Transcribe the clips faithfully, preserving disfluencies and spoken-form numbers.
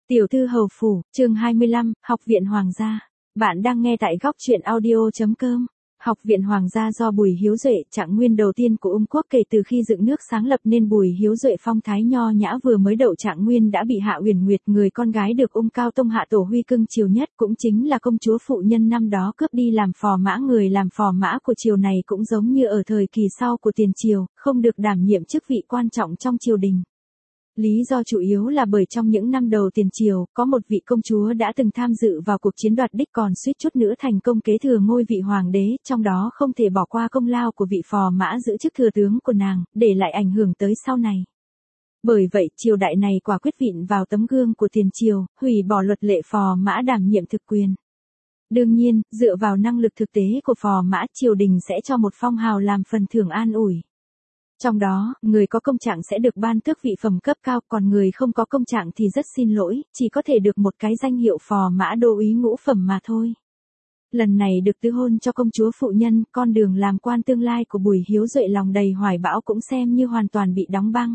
Tiểu thư hầu phủ, chương hai mươi lăm, Học viện Hoàng gia. Bạn đang nghe tại góc truyện audio chấm com. Học viện Hoàng gia do Bùi Hiếu Duệ, trạng nguyên đầu tiên của Ung quốc kể từ khi dựng nước sáng lập nên Bùi Hiếu Duệ phong thái nho nhã vừa mới đậu trạng nguyên đã bị Hạ Uyển Nguyệt, người con gái được Ung Cao Tông Hạ Tổ Huy cưng chiều nhất, cũng chính là công chúa phụ nhân năm đó cướp đi làm phò mã. Người làm phò mã của triều này cũng giống như ở thời kỳ sau của tiền triều, không được đảm nhiệm chức vị quan trọng trong triều đình. Lý do chủ yếu là bởi trong những năm đầu tiền triều, có một vị công chúa đã từng tham dự vào cuộc chiến đoạt đích còn suýt chút nữa thành công kế thừa ngôi vị hoàng đế, trong đó không thể bỏ qua công lao của vị phò mã giữ chức thừa tướng của nàng, để lại ảnh hưởng tới sau này. Bởi vậy, triều đại này quả quyết vịn vào tấm gương của tiền triều, hủy bỏ luật lệ phò mã đảm nhiệm thực quyền. Đương nhiên, dựa vào năng lực thực tế của phò mã, triều đình sẽ cho một phong hào làm phần thưởng an ủi. Trong đó, người có công trạng sẽ được ban tước vị phẩm cấp cao, còn người không có công trạng thì rất xin lỗi, chỉ có thể được một cái danh hiệu phò mã đô úy ngũ phẩm mà thôi. Lần này được tứ hôn cho công chúa phụ nhân, con đường làm quan tương lai của Bùi Hiếu Duệ lòng đầy hoài bão cũng xem như hoàn toàn bị đóng băng.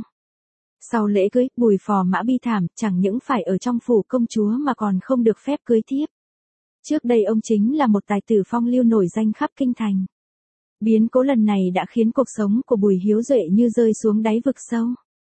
Sau lễ cưới, Bùi phò mã bi thảm, chẳng những phải ở trong phủ công chúa mà còn không được phép cưới thiếp. Trước đây ông chính là một tài tử phong lưu nổi danh khắp kinh thành. Biến cố lần này đã khiến cuộc sống của Bùi Hiếu Duệ như rơi xuống đáy vực sâu.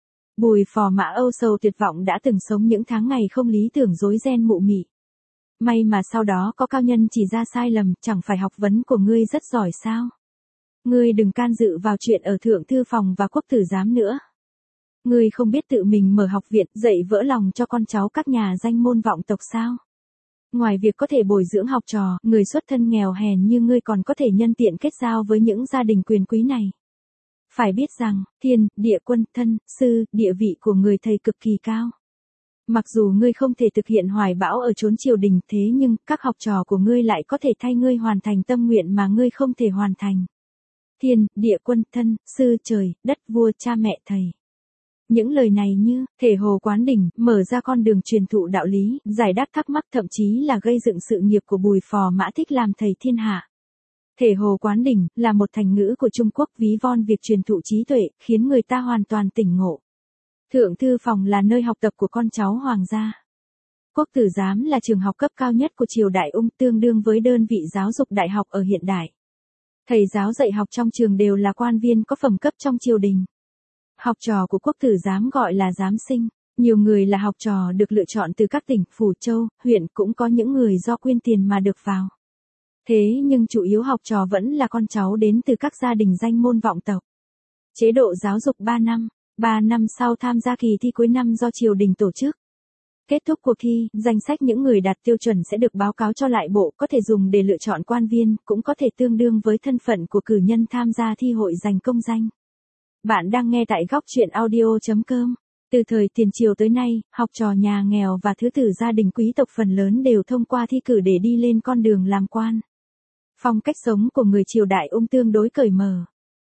Bùi phò mã âu sầu tuyệt vọng đã từng sống những tháng ngày không lý tưởng rối ren mụ mị. May mà sau đó có cao nhân chỉ ra sai lầm, chẳng phải học vấn của ngươi rất giỏi sao? Ngươi đừng can dự vào chuyện ở thượng thư phòng và quốc tử giám nữa. Ngươi không biết tự mình mở học viện dạy vỡ lòng cho con cháu các nhà danh môn vọng tộc sao? Ngoài việc có thể bồi dưỡng học trò, người xuất thân nghèo hèn như ngươi còn có thể nhân tiện kết giao với những gia đình quyền quý này. Phải biết rằng, thiên, địa quân, thân, sư, địa vị của người thầy cực kỳ cao. Mặc dù ngươi không thể thực hiện hoài bão ở chốn triều đình, thế nhưng, các học trò của ngươi lại có thể thay ngươi hoàn thành tâm nguyện mà ngươi không thể hoàn thành. Thiên, địa quân, thân, sư, trời, đất, vua, cha mẹ, thầy. Những lời này như, thể hồ quán đỉnh, mở ra con đường truyền thụ đạo lý, giải đáp thắc mắc, thậm chí là gây dựng sự nghiệp của Bùi phò mã thích làm thầy thiên hạ. Thể hồ quán đỉnh, là một thành ngữ của Trung Quốc ví von việc truyền thụ trí tuệ, khiến người ta hoàn toàn tỉnh ngộ. Thượng thư phòng là nơi học tập của con cháu hoàng gia. Quốc tử giám là trường học cấp cao nhất của triều đại Ung, tương đương với đơn vị giáo dục đại học ở hiện đại. Thầy giáo dạy học trong trường đều là quan viên có phẩm cấp trong triều đình. Học trò của quốc tử giám gọi là giám sinh, nhiều người là học trò được lựa chọn từ các tỉnh, phủ, châu, huyện, cũng có những người do quyên tiền mà được vào. Thế nhưng chủ yếu học trò vẫn là con cháu đến từ các gia đình danh môn vọng tộc. Chế độ giáo dục ba năm, ba năm sau tham gia kỳ thi cuối năm do triều đình tổ chức. Kết thúc cuộc thi, danh sách những người đạt tiêu chuẩn sẽ được báo cáo cho lại bộ, có thể dùng để lựa chọn quan viên, cũng có thể tương đương với thân phận của cử nhân tham gia thi hội giành công danh. Bạn đang nghe tại góc truyện audio chấm com. Từ thời tiền triều tới nay, học trò nhà nghèo và thứ tử gia đình quý tộc phần lớn đều thông qua thi cử để đi lên con đường làm quan. Phong cách sống của người triều đại Ung tương đối cởi mở.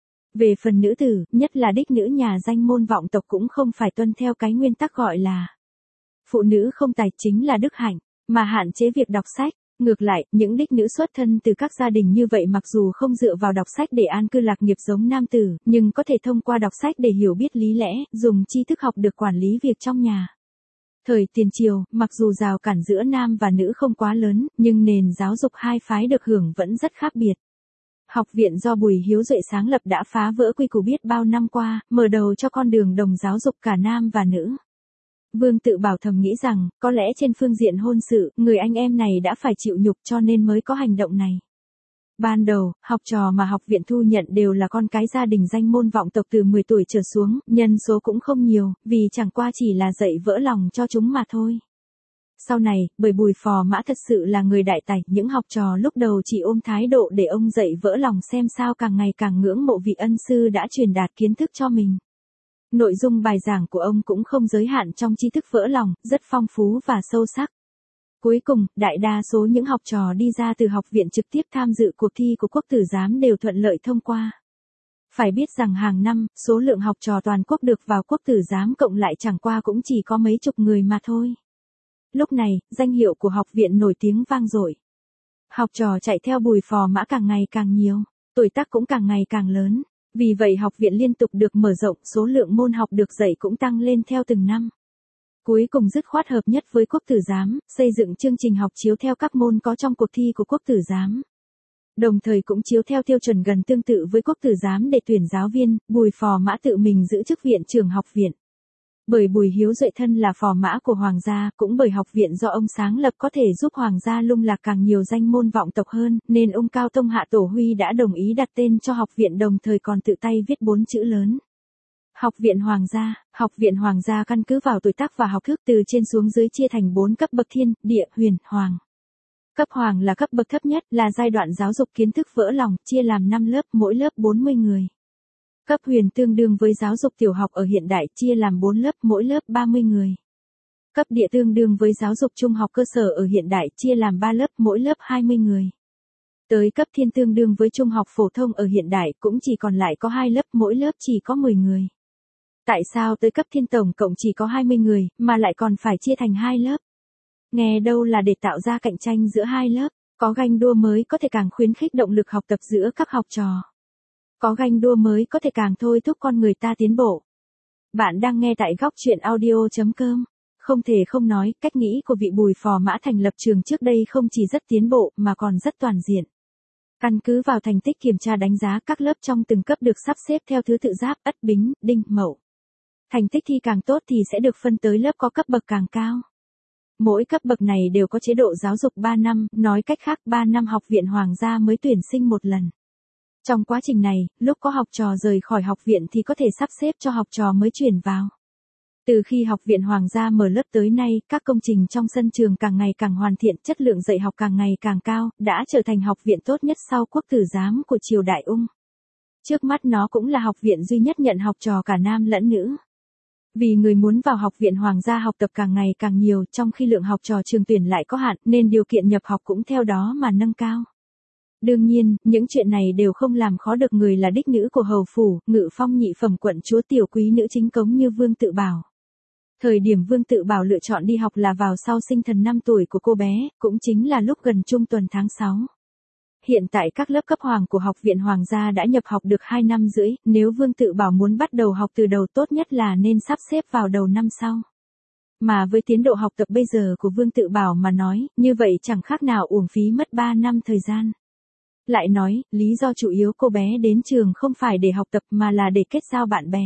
Về phần nữ tử, nhất là đích nữ nhà danh môn vọng tộc cũng không phải tuân theo cái nguyên tắc gọi là phụ nữ không tài chính là đức hạnh, mà hạn chế việc đọc sách. Ngược lại, những đích nữ xuất thân từ các gia đình như vậy mặc dù không dựa vào đọc sách để an cư lạc nghiệp giống nam tử, nhưng có thể thông qua đọc sách để hiểu biết lý lẽ, dùng tri thức học được quản lý việc trong nhà. Thời tiền triều, mặc dù rào cản giữa nam và nữ không quá lớn, nhưng nền giáo dục hai phái được hưởng vẫn rất khác biệt. Học viện do Bùi Hiếu Duệ sáng lập đã phá vỡ quy củ biết bao năm qua, mở đầu cho con đường đồng giáo dục cả nam và nữ. Vương tự bảo thầm nghĩ rằng, có lẽ trên phương diện hôn sự, người anh em này đã phải chịu nhục cho nên mới có hành động này. Ban đầu, học trò mà học viện thu nhận đều là con cái gia đình danh môn vọng tộc từ mười tuổi trở xuống, nhân số cũng không nhiều, vì chẳng qua chỉ là dạy vỡ lòng cho chúng mà thôi. Sau này, bởi Bùi phò mã thật sự là người đại tài, những học trò lúc đầu chỉ ôm thái độ để ông dạy vỡ lòng xem sao càng ngày càng ngưỡng mộ vị ân sư đã truyền đạt kiến thức cho mình. Nội dung bài giảng của ông cũng không giới hạn trong tri thức vỡ lòng, rất phong phú và sâu sắc. Cuối cùng, đại đa số những học trò đi ra từ học viện trực tiếp tham dự cuộc thi của quốc tử giám đều thuận lợi thông qua. Phải biết rằng hàng năm, số lượng học trò toàn quốc được vào quốc tử giám cộng lại chẳng qua cũng chỉ có mấy chục người mà thôi. Lúc này, danh hiệu của học viện nổi tiếng vang dội. Học trò chạy theo Bùi phò mã càng ngày càng nhiều, tuổi tác cũng càng ngày càng lớn. Vì vậy học viện liên tục được mở rộng, số lượng môn học được dạy cũng tăng lên theo từng năm. Cuối cùng dứt khoát hợp nhất với quốc tử giám, xây dựng chương trình học chiếu theo các môn có trong cuộc thi của quốc tử giám. Đồng thời cũng chiếu theo tiêu chuẩn gần tương tự với quốc tử giám để tuyển giáo viên, Bùi Phò Mã tự mình giữ chức viện trưởng học viện. Bởi Bùi Hiếu Duệ thân là phò mã của Hoàng gia, cũng bởi học viện do ông sáng lập có thể giúp Hoàng gia lung lạc càng nhiều danh môn vọng tộc hơn, nên ông Cao Tông Hạ Tổ Huy đã đồng ý đặt tên cho học viện, đồng thời còn tự tay viết bốn chữ lớn. Học viện Hoàng gia. Học viện Hoàng gia căn cứ vào tuổi tác và học thức từ trên xuống dưới chia thành bốn cấp bậc: thiên, địa, huyền, hoàng. Cấp hoàng là cấp bậc thấp nhất, là giai đoạn giáo dục kiến thức vỡ lòng, chia làm năm lớp, mỗi lớp bốn mươi người. Cấp huyền tương đương với giáo dục tiểu học ở hiện đại, chia làm bốn lớp, mỗi lớp ba mươi người. Cấp địa tương đương với giáo dục trung học cơ sở ở hiện đại, chia làm ba lớp, mỗi lớp hai mươi người. Tới cấp thiên tương đương với trung học phổ thông ở hiện đại, cũng chỉ còn lại có hai lớp, mỗi lớp chỉ có mười người. Tại sao tới cấp thiên tổng cộng chỉ có hai mươi người, mà lại còn phải chia thành hai lớp? Nghe đâu là để tạo ra cạnh tranh giữa hai lớp, có ganh đua mới có thể càng khuyến khích động lực học tập giữa các học trò. Có ganh đua mới có thể càng thôi thúc con người ta tiến bộ. Bạn đang nghe tại góc truyện audio chấm com. Không thể không nói, cách nghĩ của vị Bùi Phò Mã thành lập trường trước đây không chỉ rất tiến bộ mà còn rất toàn diện. Căn cứ vào thành tích kiểm tra đánh giá, các lớp trong từng cấp được sắp xếp theo thứ tự Giáp, Ất, Bính, Đinh, Mậu. Thành tích thi càng tốt thì sẽ được phân tới lớp có cấp bậc càng cao. Mỗi cấp bậc này đều có chế độ giáo dục ba năm, nói cách khác ba năm học viện Hoàng gia mới tuyển sinh một lần. Trong quá trình này, lúc có học trò rời khỏi học viện thì có thể sắp xếp cho học trò mới chuyển vào. Từ khi học viện Hoàng gia mở lớp tới nay, các công trình trong sân trường càng ngày càng hoàn thiện, chất lượng dạy học càng ngày càng cao, đã trở thành học viện tốt nhất sau quốc tử giám của triều Đại Ung. Trước mắt nó cũng là học viện duy nhất nhận học trò cả nam lẫn nữ. Vì người muốn vào học viện Hoàng gia học tập càng ngày càng nhiều, trong khi lượng học trò trường tuyển lại có hạn, nên điều kiện nhập học cũng theo đó mà nâng cao. Đương nhiên, những chuyện này đều không làm khó được người là đích nữ của hầu phủ, Ngự Phong nhị phẩm quận chúa tiểu quý nữ chính cống như Vương Tự Bảo. Thời điểm Vương Tự Bảo lựa chọn đi học là vào sau sinh thần năm tuổi của cô bé, cũng chính là lúc gần trung tuần tháng sáu. Hiện tại các lớp cấp hoàng của học viện Hoàng gia đã nhập học được hai năm rưỡi, nếu Vương Tự Bảo muốn bắt đầu học từ đầu tốt nhất là nên sắp xếp vào đầu năm sau. Mà với tiến độ học tập bây giờ của Vương Tự Bảo mà nói, như vậy chẳng khác nào uổng phí mất ba năm thời gian. Lại nói, lý do chủ yếu cô bé đến trường không phải để học tập mà là để kết giao bạn bè.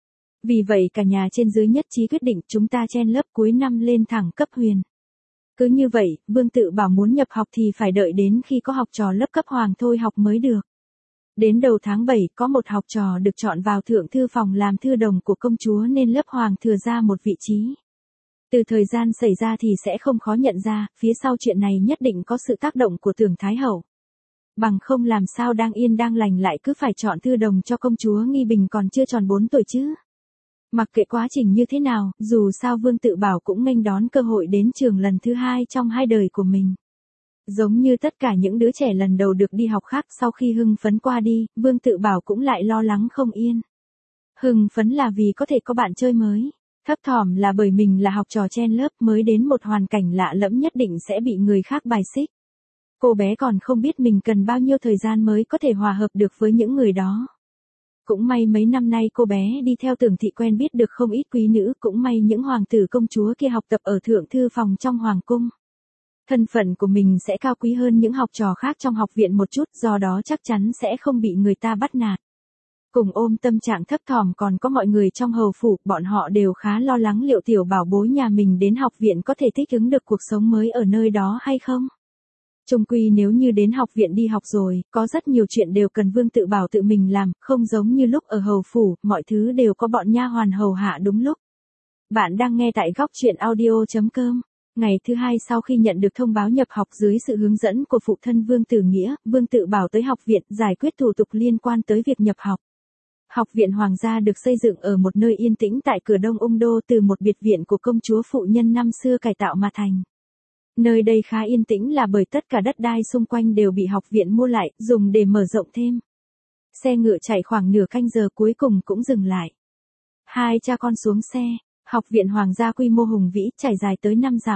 Vì vậy cả nhà trên dưới nhất trí quyết định chúng ta chen lớp cuối năm lên thẳng cấp huyền. Cứ như vậy, Vương Tự Bảo muốn nhập học thì phải đợi đến khi có học trò lớp cấp hoàng thôi học mới được. Đến đầu tháng bảy, có một học trò được chọn vào thượng thư phòng làm thư đồng của công chúa nên lớp hoàng thừa ra một vị trí. Từ thời gian xảy ra thì sẽ không khó nhận ra, phía sau chuyện này nhất định có sự tác động của Tưởng Thái Hậu. Bằng không làm sao đang yên đang lành lại cứ phải chọn thư đồng cho công chúa Nghi Bình còn chưa tròn bốn tuổi chứ. Mặc kệ quá trình như thế nào, dù sao Vương Tự Bảo cũng nghênh đón cơ hội đến trường lần thứ hai trong hai đời của mình. Giống như tất cả những đứa trẻ lần đầu được đi học khác, sau khi hưng phấn qua đi, Vương Tự Bảo cũng lại lo lắng không yên. Hưng phấn là vì có thể có bạn chơi mới, thấp thỏm là bởi mình là học trò chen lớp mới đến một hoàn cảnh lạ lẫm nhất định sẽ bị người khác bài xích. Cô bé còn không biết mình cần bao nhiêu thời gian mới có thể hòa hợp được với những người đó. Cũng may mấy năm nay cô bé đi theo Tưởng thị quen biết được không ít quý nữ, cũng may những hoàng tử công chúa kia học tập ở thượng thư phòng trong hoàng cung. Thân phận của mình sẽ cao quý hơn những học trò khác trong học viện một chút, do đó chắc chắn sẽ không bị người ta bắt nạt. Cùng ôm tâm trạng thấp thỏm còn có mọi người trong hầu phủ, bọn họ đều khá lo lắng liệu tiểu bảo bối nhà mình đến học viện có thể thích ứng được cuộc sống mới ở nơi đó hay không. Chung quy nếu như đến học viện đi học rồi, có rất nhiều chuyện đều cần Vương Tự Bảo tự mình làm, không giống như lúc ở hầu phủ, mọi thứ đều có bọn nha hoàn hầu hạ đúng lúc. Bạn đang nghe tại góc truyện audio chấm com. Ngày thứ hai sau khi nhận được thông báo nhập học dưới sự hướng dẫn của phụ thân Vương Tử Nghĩa, Vương Tự Bảo tới học viện giải quyết thủ tục liên quan tới việc nhập học. Học viện Hoàng gia được xây dựng ở một nơi yên tĩnh tại cửa đông Ung Đô từ một biệt viện của công chúa phụ nhân năm xưa cải tạo mà thành. Nơi đây khá yên tĩnh là bởi tất cả đất đai xung quanh đều bị học viện mua lại, dùng để mở rộng thêm. Xe ngựa chạy khoảng nửa canh giờ cuối cùng cũng dừng lại. Hai cha con xuống xe, học viện Hoàng gia quy mô hùng vĩ, trải dài tới năm dặm.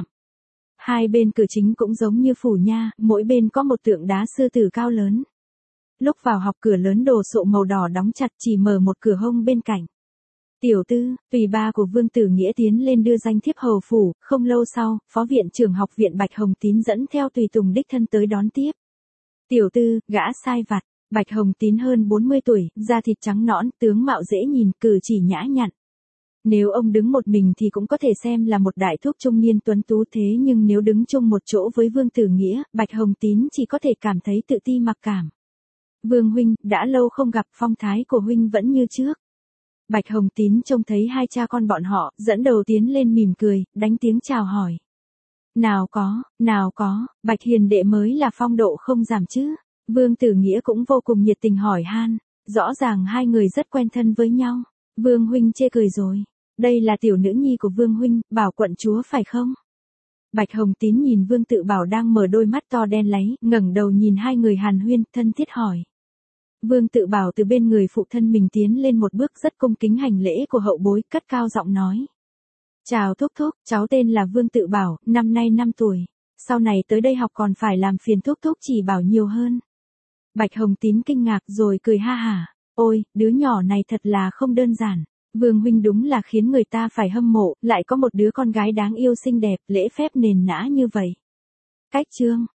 Hai bên cửa chính cũng giống như phủ nha, mỗi bên có một tượng đá sư tử cao lớn. Lúc vào học cửa lớn đồ sộ màu đỏ đóng chặt, chỉ mở một cửa hông bên cạnh. Tiểu tư, tùy ba của Vương Tử Nghĩa tiến lên đưa danh thiếp hầu phủ, không lâu sau, phó viện trưởng học viện Bạch Hồng Tín dẫn theo tùy tùng đích thân tới đón tiếp. Tiểu tư, gã sai vặt, Bạch Hồng Tín hơn bốn mươi tuổi, da thịt trắng nõn, tướng mạo dễ nhìn, cử chỉ nhã nhặn. Nếu ông đứng một mình thì cũng có thể xem là một đại thúc trung niên tuấn tú, thế nhưng nếu đứng chung một chỗ với Vương Tử Nghĩa, Bạch Hồng Tín chỉ có thể cảm thấy tự ti mặc cảm. Vương huynh, đã lâu không gặp, phong thái của huynh vẫn như trước. Bạch Hồng Tín trông thấy hai cha con bọn họ, dẫn đầu tiến lên mỉm cười, đánh tiếng chào hỏi. Nào có, nào có, Bạch hiền đệ mới là phong độ không giảm chứ. Vương Tử Nghĩa cũng vô cùng nhiệt tình hỏi han, rõ ràng hai người rất quen thân với nhau. Vương huynh chê cười rồi. Đây là tiểu nữ nhi của Vương huynh, Bảo quận chúa phải không? Bạch Hồng Tín nhìn Vương Tự Bảo đang mở đôi mắt to đen láy, ngẩng đầu nhìn hai người hàn huyên, thân thiết hỏi. Vương Tự Bảo từ bên người phụ thân mình tiến lên một bước, rất cung kính hành lễ của hậu bối, cất cao giọng nói. Chào thúc thúc, cháu tên là Vương Tự Bảo, năm nay năm tuổi. Sau này tới đây học còn phải làm phiền thúc thúc chỉ bảo nhiều hơn. Bạch Hồng Tín kinh ngạc rồi cười ha hả. Ôi, đứa nhỏ này thật là không đơn giản. Vương huynh đúng là khiến người ta phải hâm mộ, lại có một đứa con gái đáng yêu xinh đẹp, lễ phép nền nã như vậy. Cách chương,